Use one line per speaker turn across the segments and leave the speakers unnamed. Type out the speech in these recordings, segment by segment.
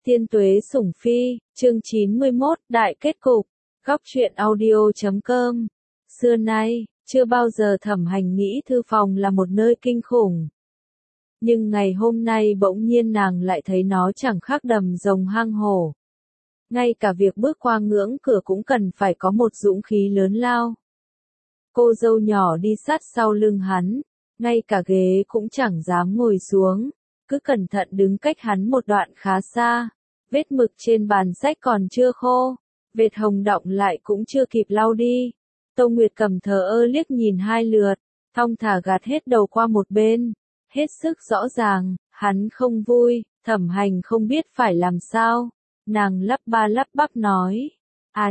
Tiên tuế sủng phi, chương 91, đại kết cục. Góc truyện audio.com. Xưa nay, chưa bao giờ Thẩm Hành nghĩ thư phòng là một nơi kinh khủng. Nhưng ngày hôm nay bỗng nhiên nàng lại thấy nó chẳng khác đầm rồng hang hổ. Ngay cả việc bước qua ngưỡng cửa cũng cần phải có một dũng khí lớn lao. Cô dâu nhỏ đi sát sau lưng hắn, ngay cả ghế cũng chẳng dám ngồi xuống, cứ cẩn thận đứng cách hắn một đoạn khá xa. Vết mực trên bàn sách còn chưa khô, vệt hồng đọng lại cũng chưa kịp lau đi. Tô Nguyệt Cầm thờ ơ liếc nhìn hai lượt, thong thả gạt hết đầu qua một bên. Hết sức rõ ràng, hắn không vui, Thẩm Hành không biết phải làm sao. Nàng lắp ba lắp bắp nói. À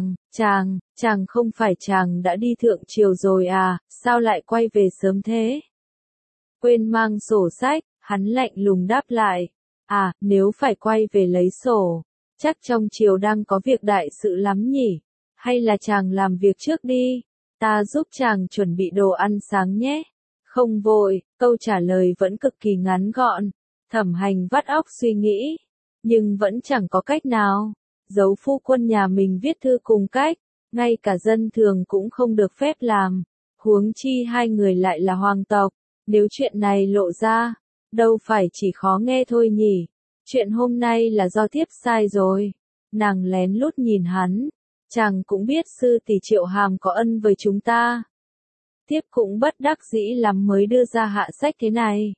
chàng không phải chàng đã đi thượng triều rồi à, sao lại quay về sớm thế? Quên mang sổ sách, hắn lạnh lùng đáp lại. À, nếu phải quay về lấy sổ, chắc trong triều đang có việc đại sự lắm nhỉ? Hay là chàng làm việc trước đi, ta giúp chàng chuẩn bị đồ ăn sáng nhé. Không vội, câu trả lời vẫn cực kỳ ngắn gọn. Thẩm Hành vắt óc suy nghĩ, nhưng vẫn chẳng có cách nào. Giấu phu quân nhà mình viết thư cùng cách, ngay cả dân thường cũng không được phép làm. Huống chi hai người lại là hoàng tộc, nếu chuyện này lộ ra, đâu phải chỉ khó nghe thôi nhỉ. Chuyện hôm nay là do thiếp sai rồi. Nàng lén lút nhìn hắn. Chàng cũng biết sư tỷ Triệu Hàm có ân với chúng ta. Thiếp cũng bất đắc dĩ lắm mới đưa ra hạ sách thế này.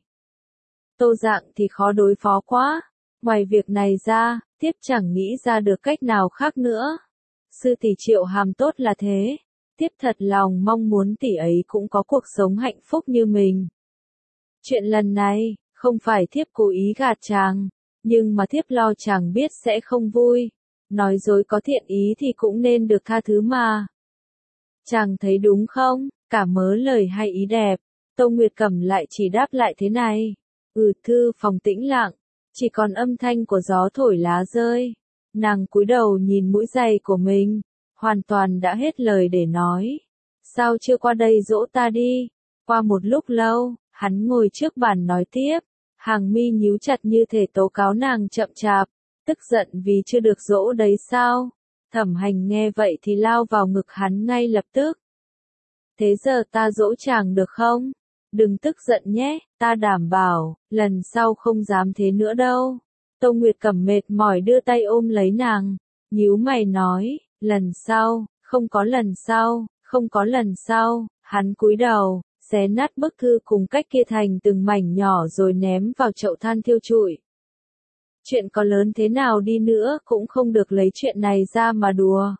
Tô Dạng thì khó đối phó quá. Ngoài việc này ra, thiếp chẳng nghĩ ra được cách nào khác nữa. Sư tỷ Triệu Hàm tốt là thế. Thiếp thật lòng mong muốn tỷ ấy cũng có cuộc sống hạnh phúc như mình. Chuyện lần này, không phải thiếp cố ý gạt chàng, nhưng mà thiếp lo chàng biết sẽ không vui. Nói dối có thiện ý thì cũng nên được tha thứ mà. Chàng thấy đúng không? Cả mớ lời hay ý đẹp. Tô Nguyệt Cầm lại chỉ đáp lại thế này. Thư phòng tĩnh lặng, chỉ còn âm thanh của gió thổi lá rơi. Nàng cúi đầu nhìn mũi giày của mình, hoàn toàn đã hết lời để nói. Sao chưa qua đây dỗ ta đi? Qua một lúc lâu, hắn ngồi trước bàn nói tiếp, hàng mi nhíu chặt như thể tố cáo nàng chậm chạp, tức giận vì chưa được dỗ đấy sao? Thẩm Hành nghe vậy thì lao vào ngực hắn ngay lập tức. Thế giờ ta dỗ chàng được không? Đừng tức giận nhé, ta đảm bảo, lần sau không dám thế nữa đâu. Tô Nguyệt Cầm mệt mỏi đưa tay ôm lấy nàng, nhíu mày nói, lần sau, không có lần sau, không có lần sau. Hắn cúi đầu, xé nát bức thư cùng cách kia thành từng mảnh nhỏ rồi ném vào chậu than thiêu trụi. Chuyện có lớn thế nào đi nữa cũng không được lấy chuyện này ra mà đùa.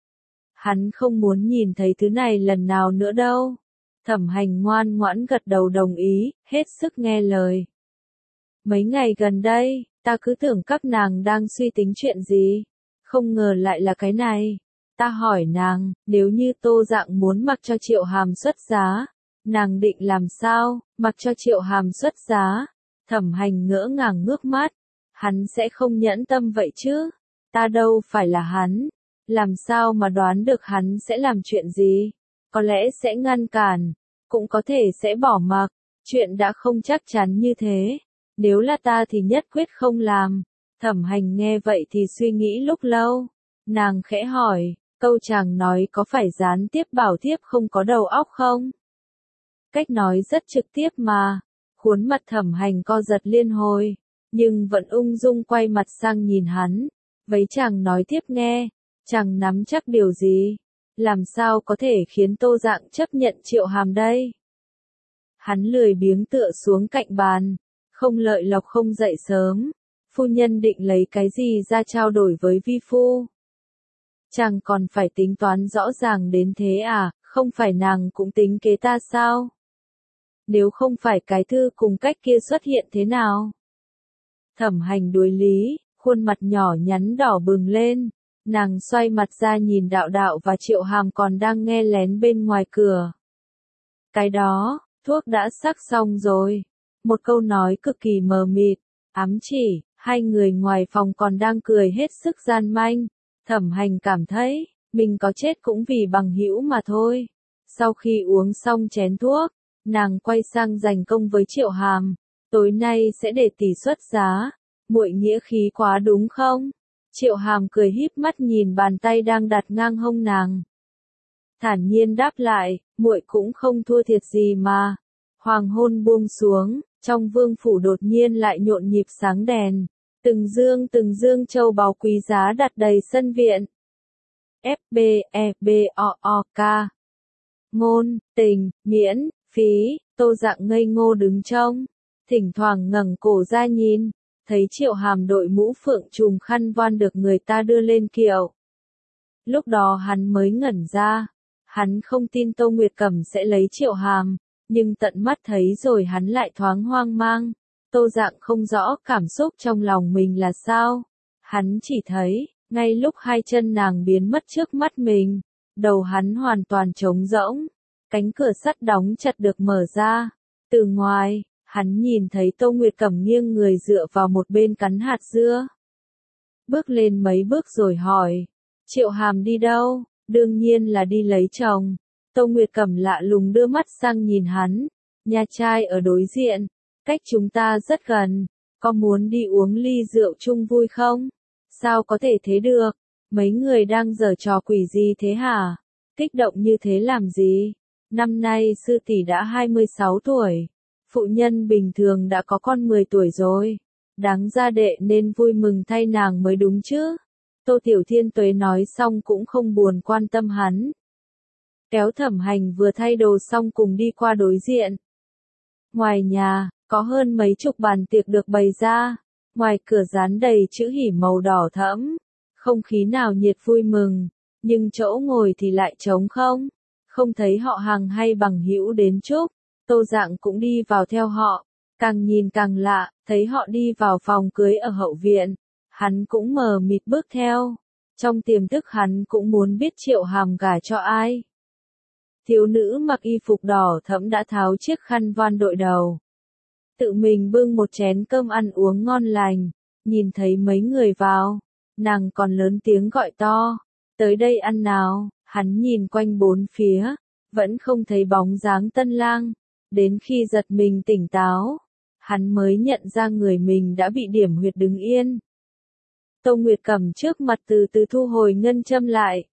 Hắn không muốn nhìn thấy thứ này lần nào nữa đâu. Thẩm Hành ngoan ngoãn gật đầu đồng ý, hết sức nghe lời. Mấy ngày gần đây, ta cứ tưởng các nàng đang suy tính chuyện gì, không ngờ lại là cái này. Ta hỏi nàng, nếu như Tô Dạng muốn mặc cho Triệu Hàm xuất giá, nàng định làm sao? Mặc cho Triệu Hàm xuất giá? Thẩm Hành ngỡ ngàng ngước mắt. Hắn sẽ không nhẫn tâm vậy chứ? Ta đâu phải là hắn. Làm sao mà đoán được hắn sẽ làm chuyện gì? Có lẽ sẽ ngăn cản, cũng có thể sẽ bỏ mặc. Chuyện đã không chắc chắn như thế. Nếu là ta thì nhất quyết không làm. Thẩm Hành nghe vậy thì suy nghĩ lúc lâu. Nàng khẽ hỏi, câu chàng nói có phải gián tiếp bảo thiếp không có đầu óc không? Cách nói rất trực tiếp mà. Khuôn mặt Thẩm Hành co giật liên hồi, nhưng vẫn ung dung quay mặt sang nhìn hắn. Vậy chàng nói tiếp nghe, chàng nắm chắc điều gì? Làm sao có thể khiến Tô Dạng chấp nhận Triệu Hàm đây? Hắn lười biếng tựa xuống cạnh bàn, không lợi lộc không dậy sớm. Phu nhân định lấy cái gì ra trao đổi với vi phu? Chàng còn phải tính toán rõ ràng đến thế à, không phải nàng cũng tính kế ta sao? Nếu không phải cái thư cùng cách kia xuất hiện thế nào? Thẩm Hành đối lý, khuôn mặt nhỏ nhắn đỏ bừng lên. Nàng xoay mặt ra nhìn Đạo Đạo và Triệu Hàm còn đang nghe lén bên ngoài cửa. Cái đó, thuốc đã sắc xong rồi. Một câu nói cực kỳ mờ mịt, ám chỉ, hai người ngoài phòng còn đang cười hết sức gian manh. Thẩm Hành cảm thấy, mình có chết cũng vì bằng hữu mà thôi. Sau khi uống xong chén thuốc, nàng quay sang giành công với Triệu Hàm. Tối nay sẽ để tỷ xuất giá. muội nghĩa khí quá đúng không? Triệu Hàm cười híp mắt nhìn bàn tay đang đặt ngang hông nàng. Thản nhiên đáp lại, muội cũng không thua thiệt gì mà. Hoàng hôn buông xuống, trong vương phủ đột nhiên lại nhộn nhịp sáng đèn. Từng dương châu báu quý giá đặt đầy sân viện. FBEBOOK. Ngôn, tình, miễn, phí, Tô Dạng ngây ngô đứng trông. Thỉnh thoảng ngẩng cổ ra nhìn, thấy Triệu Hàm đội mũ phượng trùm khăn voan được người ta đưa lên kiệu. Lúc đó hắn mới ngẩn ra. Hắn không tin Tô Nguyệt Cẩm sẽ lấy Triệu Hàm, nhưng tận mắt thấy rồi hắn lại thoáng hoang mang. Tô Dạng không rõ cảm xúc trong lòng mình là sao. Hắn chỉ thấy, ngay lúc hai chân nàng biến mất trước mắt mình, đầu hắn hoàn toàn trống rỗng. Cánh cửa sắt đóng chặt được mở ra. Từ ngoài, hắn nhìn thấy Tô Nguyệt Cẩm nghiêng người dựa vào một bên cắn hạt dưa. Bước lên mấy bước rồi hỏi, Triệu Hàm đi đâu? Đương nhiên là đi lấy chồng. Tô Nguyệt Cẩm lạ lùng đưa mắt sang nhìn hắn. Nhà trai ở đối diện, cách chúng ta rất gần, có muốn đi uống ly rượu chung vui không? Sao có thể thế được? Mấy người đang giở trò quỷ gì thế hả? Kích động như thế làm gì? Năm nay sư tỷ đã 26 tuổi. Phụ nhân bình thường đã có con 10 tuổi rồi. Đáng ra đệ nên vui mừng thay nàng mới đúng chứ. Tô Tiểu Thiên Tuế nói xong cũng không buồn quan tâm hắn. Kéo Thẩm Hành vừa thay đồ xong cùng đi qua đối diện. Ngoài nhà, có hơn mấy chục bàn tiệc được bày ra. Ngoài cửa dán đầy chữ hỉ màu đỏ thẫm. Không khí nào nhiệt vui mừng, nhưng chỗ ngồi thì lại trống không. Không thấy họ hàng hay bằng hữu đến chúc. Tô Dạng cũng đi vào theo họ. Càng nhìn càng lạ, thấy họ đi vào phòng cưới ở hậu viện. Hắn cũng mờ mịt bước theo. Trong tiềm thức hắn cũng muốn biết Triệu Hàm gả cho ai. Thiếu nữ mặc y phục đỏ thẫm đã tháo chiếc khăn voan đội đầu. Tự mình bưng một chén cơm ăn uống ngon lành. Nhìn thấy mấy người vào, nàng còn lớn tiếng gọi to. Tới đây ăn nào. Hắn nhìn quanh bốn phía, vẫn không thấy bóng dáng tân lang. Đến khi giật mình tỉnh táo, hắn mới nhận ra người mình đã bị điểm huyệt đứng yên. Tô Nguyệt Cẩm trước mặt từ từ thu hồi ngân châm lại.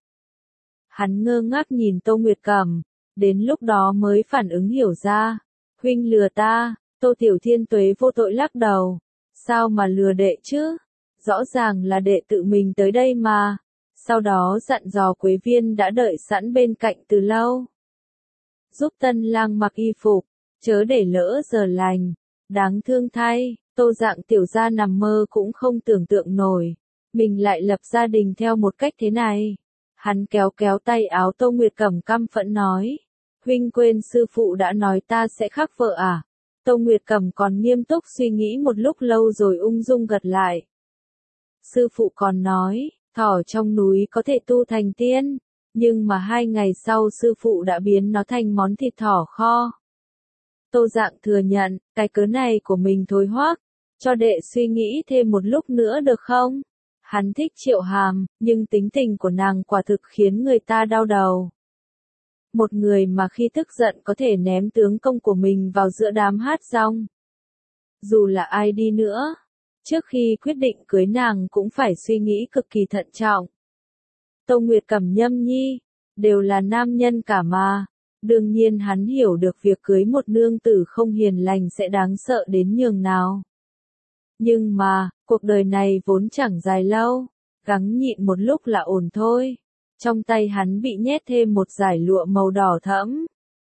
Hắn ngơ ngác nhìn Tô Nguyệt Cẩm, đến lúc đó mới phản ứng hiểu ra. Huynh lừa ta. Tô Tiểu Thiên Tuế vô tội lắc đầu. Sao mà lừa đệ chứ? Rõ ràng là đệ tự mình tới đây mà. Sau đó dặn dò Quế Viên đã đợi sẵn bên cạnh từ lâu. Giúp tân lang mặc y phục, chớ để lỡ giờ lành. Đáng thương thay, Tô Dạng tiểu gia nằm mơ cũng không tưởng tượng nổi. Mình lại lập gia đình theo một cách thế này. Hắn kéo kéo tay áo Tô Nguyệt Cẩm căm phẫn nói. Huynh quên sư phụ đã nói ta sẽ khắc vợ à? Tô Nguyệt Cẩm còn nghiêm túc suy nghĩ một lúc lâu rồi ung dung gật lại. Sư phụ còn nói, thỏ trong núi có thể tu thành tiên. Nhưng mà 2 ngày sau sư phụ đã biến nó thành món thịt thỏ kho. Tô Dạng thừa nhận, cái cớ này của mình thối hoắc. Cho đệ suy nghĩ thêm một lúc nữa được không? Hắn thích Triệu Hàm, nhưng tính tình của nàng quả thực khiến người ta đau đầu. Một người mà khi tức giận có thể ném tướng công của mình vào giữa đám hát rong. Dù là ai đi nữa, trước khi quyết định cưới nàng cũng phải suy nghĩ cực kỳ thận trọng. Tô Nguyệt Cẩm nhâm nhi, đều là nam nhân cả mà. Đương nhiên hắn hiểu được việc cưới một nương tử không hiền lành sẽ đáng sợ đến nhường nào. Nhưng mà, cuộc đời này vốn chẳng dài lâu, gắng nhịn một lúc là ổn thôi. Trong tay hắn bị nhét thêm một dải lụa màu đỏ thẫm.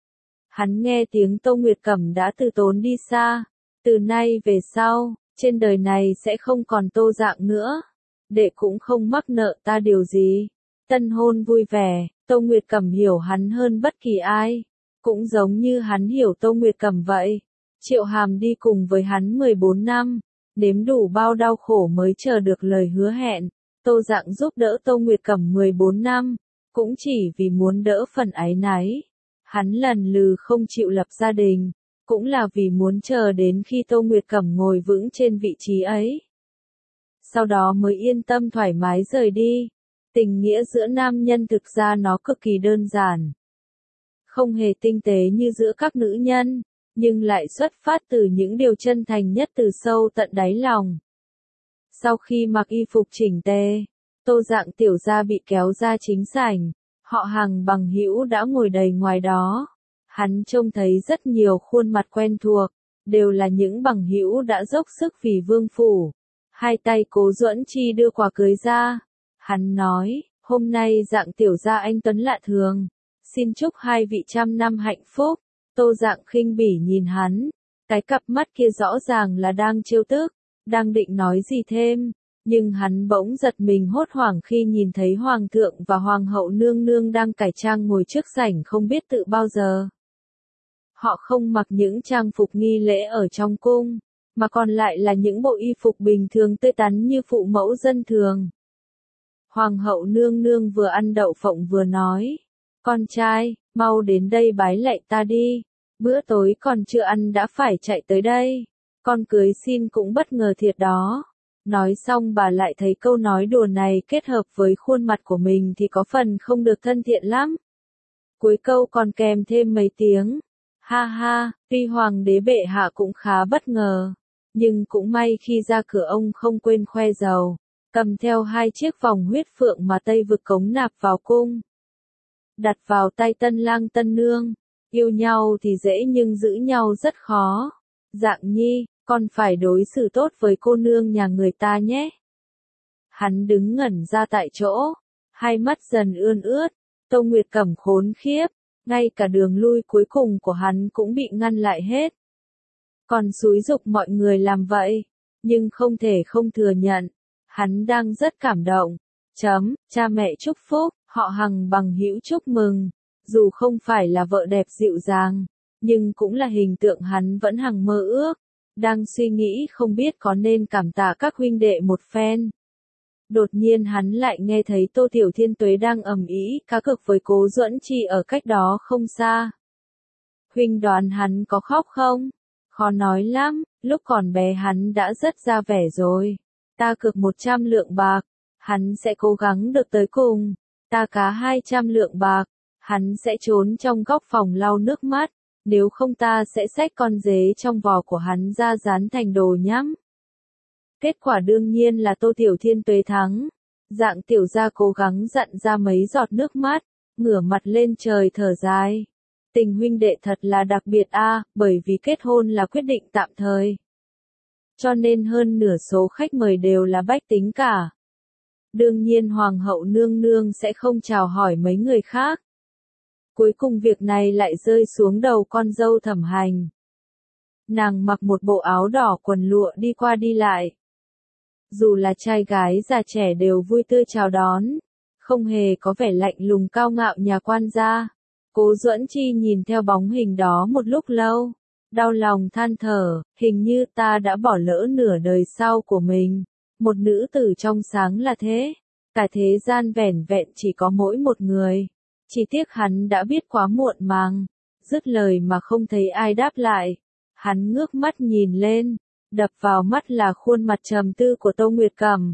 Hắn nghe tiếng Tô Nguyệt Cẩm đã từ tốn đi xa. Từ nay về sau, trên đời này sẽ không còn Tô Dạng nữa. Đệ cũng không mắc nợ ta điều gì. Tân hôn vui vẻ, Tô Nguyệt Cẩm hiểu hắn hơn bất kỳ ai. Cũng giống như hắn hiểu Tô Nguyệt Cẩm vậy. Triệu Hàm đi cùng với hắn 14 năm. Nếm đủ bao đau khổ mới chờ được lời hứa hẹn. Tô Dạng giúp đỡ Tô Nguyệt Cẩm 14 năm. Cũng chỉ vì muốn đỡ phần áy náy. Hắn lần lừ không chịu lập gia đình. Cũng là vì muốn chờ đến khi Tô Nguyệt Cẩm ngồi vững trên vị trí ấy. Sau đó mới yên tâm thoải mái rời đi. Tình nghĩa giữa nam nhân thực ra nó cực kỳ đơn giản. Không hề tinh tế như giữa các nữ nhân, nhưng lại xuất phát từ những điều chân thành nhất từ sâu tận đáy lòng. Sau khi mặc y phục chỉnh tề, Tô Dạng tiểu gia bị kéo ra chính sảnh, họ Hàng bằng hữu đã ngồi đầy ngoài đó. Hắn trông thấy rất nhiều khuôn mặt quen thuộc, đều là những bằng hữu đã dốc sức vì vương phủ. Hai tay Cố Duẫn Chi đưa quà cưới ra. Hắn nói, hôm nay Dạng tiểu gia anh tuấn lạ thường, xin chúc hai vị trăm năm hạnh phúc. Tô Dạng khinh bỉ nhìn hắn, cái cặp mắt kia rõ ràng là đang trêu tức, đang định nói gì thêm, nhưng hắn bỗng giật mình hốt hoảng khi nhìn thấy hoàng thượng và hoàng hậu nương nương đang cải trang ngồi trước sảnh không biết tự bao giờ. Họ không mặc những trang phục nghi lễ ở trong cung, mà còn lại là những bộ y phục bình thường tươi tắn như phụ mẫu dân thường. Hoàng hậu nương nương vừa ăn đậu phộng vừa nói, con trai, mau đến đây bái lạy ta đi, bữa tối còn chưa ăn đã phải chạy tới đây, con cưới xin cũng bất ngờ thiệt đó. Nói xong bà lại thấy câu nói đùa này kết hợp với khuôn mặt của mình thì có phần không được thân thiện lắm. Cuối câu còn kèm thêm mấy tiếng, ha ha, tuy hoàng đế bệ hạ cũng khá bất ngờ, nhưng cũng may khi ra cửa ông không quên khoe dầu, cầm theo hai chiếc vòng huyết phượng mà Tây Vực cống nạp vào cung. Đặt vào tay tân lang tân nương, yêu nhau thì dễ nhưng giữ nhau rất khó. Dạng Nhi, con phải đối xử tốt với cô nương nhà người ta nhé. Hắn đứng ngẩn ra tại chỗ, hai mắt dần ươn ướt, Tô Nguyệt Cẩm khốn khiếp, ngay cả đường lui cuối cùng của hắn cũng bị ngăn lại hết. Còn xúi giục mọi người làm vậy, nhưng không thể không thừa nhận, hắn đang rất cảm động. Cha mẹ chúc phúc, họ Hằng bằng hữu chúc mừng, dù không phải là vợ đẹp dịu dàng, nhưng cũng là hình tượng hắn vẫn hằng mơ ước. Đang suy nghĩ không biết có nên cảm tạ các huynh đệ một phen. Đột nhiên hắn lại nghe thấy Tô Tiểu Thiên Tuế đang ầm ĩ cá cược với Cố Duẫn Chi ở cách đó không xa. Huynh đoán hắn có khóc không? Khó nói lắm, lúc còn bé hắn đã rất ra vẻ rồi. Ta cược 100 lượng bạc, hắn sẽ cố gắng được tới cùng. Ta cá 200 lượng bạc, hắn sẽ trốn trong góc phòng lau nước mắt. Nếu không ta sẽ xách con dế trong vò của hắn ra dán thành đồ nhắm. Kết quả đương nhiên là Tô Tiểu Thiên Tuế thắng. Dạng tiểu gia cố gắng dặn ra mấy giọt nước mắt, ngửa mặt lên trời thở dài. Tình huynh đệ thật là đặc biệt bởi vì kết hôn là quyết định tạm thời. Cho nên hơn nửa số khách mời đều là bách tính cả. Đương nhiên hoàng hậu nương nương sẽ không chào hỏi mấy người khác. Cuối cùng việc này lại rơi xuống đầu con dâu Thẩm Hành. Nàng mặc một bộ áo đỏ quần lụa đi qua đi lại. Dù là trai gái già trẻ đều vui tươi chào đón, không hề có vẻ lạnh lùng cao ngạo nhà quan gia. Cố Duẫn Chi nhìn theo bóng hình đó một lúc lâu, đau lòng than thở, hình như ta đã bỏ lỡ nửa đời sau của mình. Một nữ tử trong sáng là thế, cả thế gian vẻn vẹn chỉ có mỗi một người. Chỉ tiếc hắn đã biết quá muộn màng, dứt lời mà không thấy ai đáp lại. Hắn ngước mắt nhìn lên, đập vào mắt là khuôn mặt trầm tư của Tô Nguyệt Cẩm.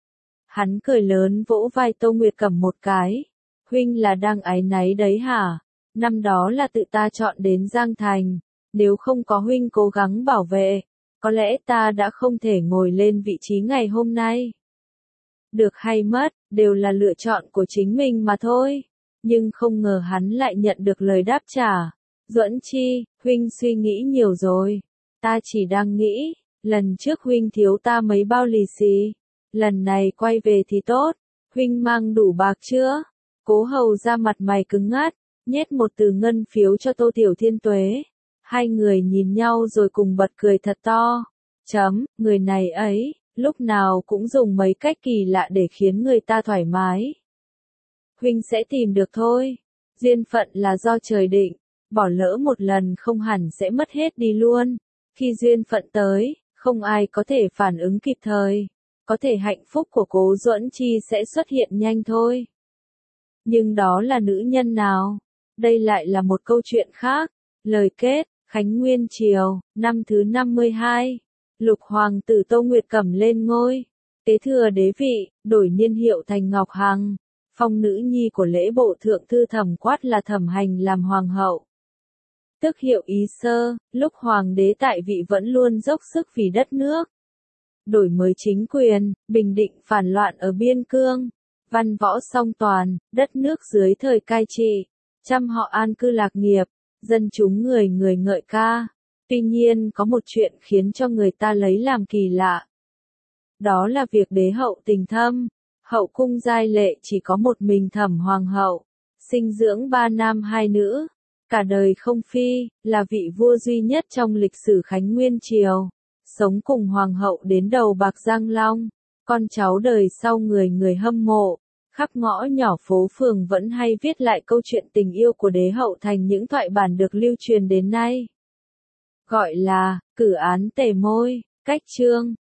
Hắn cười lớn vỗ vai Tô Nguyệt Cẩm một cái. Huynh là đang áy náy đấy hả? Năm đó là tự ta chọn đến Giang Thành, nếu không có huynh cố gắng bảo vệ, có lẽ ta đã không thể ngồi lên vị trí ngày hôm nay. Được hay mất, đều là lựa chọn của chính mình mà thôi. Nhưng không ngờ hắn lại nhận được lời đáp trả. Duẫn Chi, huynh suy nghĩ nhiều rồi. Ta chỉ đang nghĩ, lần trước huynh thiếu ta mấy bao lì xì. Lần này quay về thì tốt. Huynh mang đủ bạc chưa? Cố Hầu ra mặt mày cứng ngắt, nhét một từ ngân phiếu cho Tô Tiểu Thiên Tuế. Hai người nhìn nhau rồi cùng bật cười thật to. Người này ấy, lúc nào cũng dùng mấy cách kỳ lạ để khiến người ta thoải mái. Huynh sẽ tìm được thôi. Duyên phận là do trời định, bỏ lỡ một lần không hẳn sẽ mất hết đi luôn. Khi duyên phận tới, không ai có thể phản ứng kịp thời. Có thể hạnh phúc của Cố Duẫn Chi sẽ xuất hiện nhanh thôi. Nhưng đó là nữ nhân nào? Đây lại là một câu chuyện khác. Lời kết, Khánh Nguyên Triều, năm thứ 52. Lục hoàng tử Tô Nguyệt Cẩm lên ngôi. Kế thừa đế vị, đổi niên hiệu thành Ngọc Hằng. Phong nữ nhi của lễ bộ thượng thư Thẩm Quát là Thẩm Hành làm hoàng hậu. Tức hiệu Ý Sơ, lúc hoàng đế tại vị vẫn luôn dốc sức vì đất nước. đổi mới chính quyền, bình định phản loạn ở biên cương, văn võ song toàn, đất nước dưới thời cai trị, trăm họ an cư lạc nghiệp, dân chúng người người ngợi ca. Tuy nhiên có một chuyện khiến cho người ta lấy làm kỳ lạ. Đó là việc đế hậu tình thâm, hậu cung giai lệ chỉ có một mình Thẩm hoàng hậu, sinh dưỡng 3 nam 2 nữ, cả đời không phi, là vị vua duy nhất trong lịch sử Khánh Nguyên Triều, sống cùng hoàng hậu đến đầu bạc Giang Long, con cháu đời sau người người hâm mộ, khắp ngõ nhỏ phố phường vẫn hay viết lại câu chuyện tình yêu của đế hậu thành những thoại bản được lưu truyền đến nay. Gọi là, cử án tề môi, cách chương.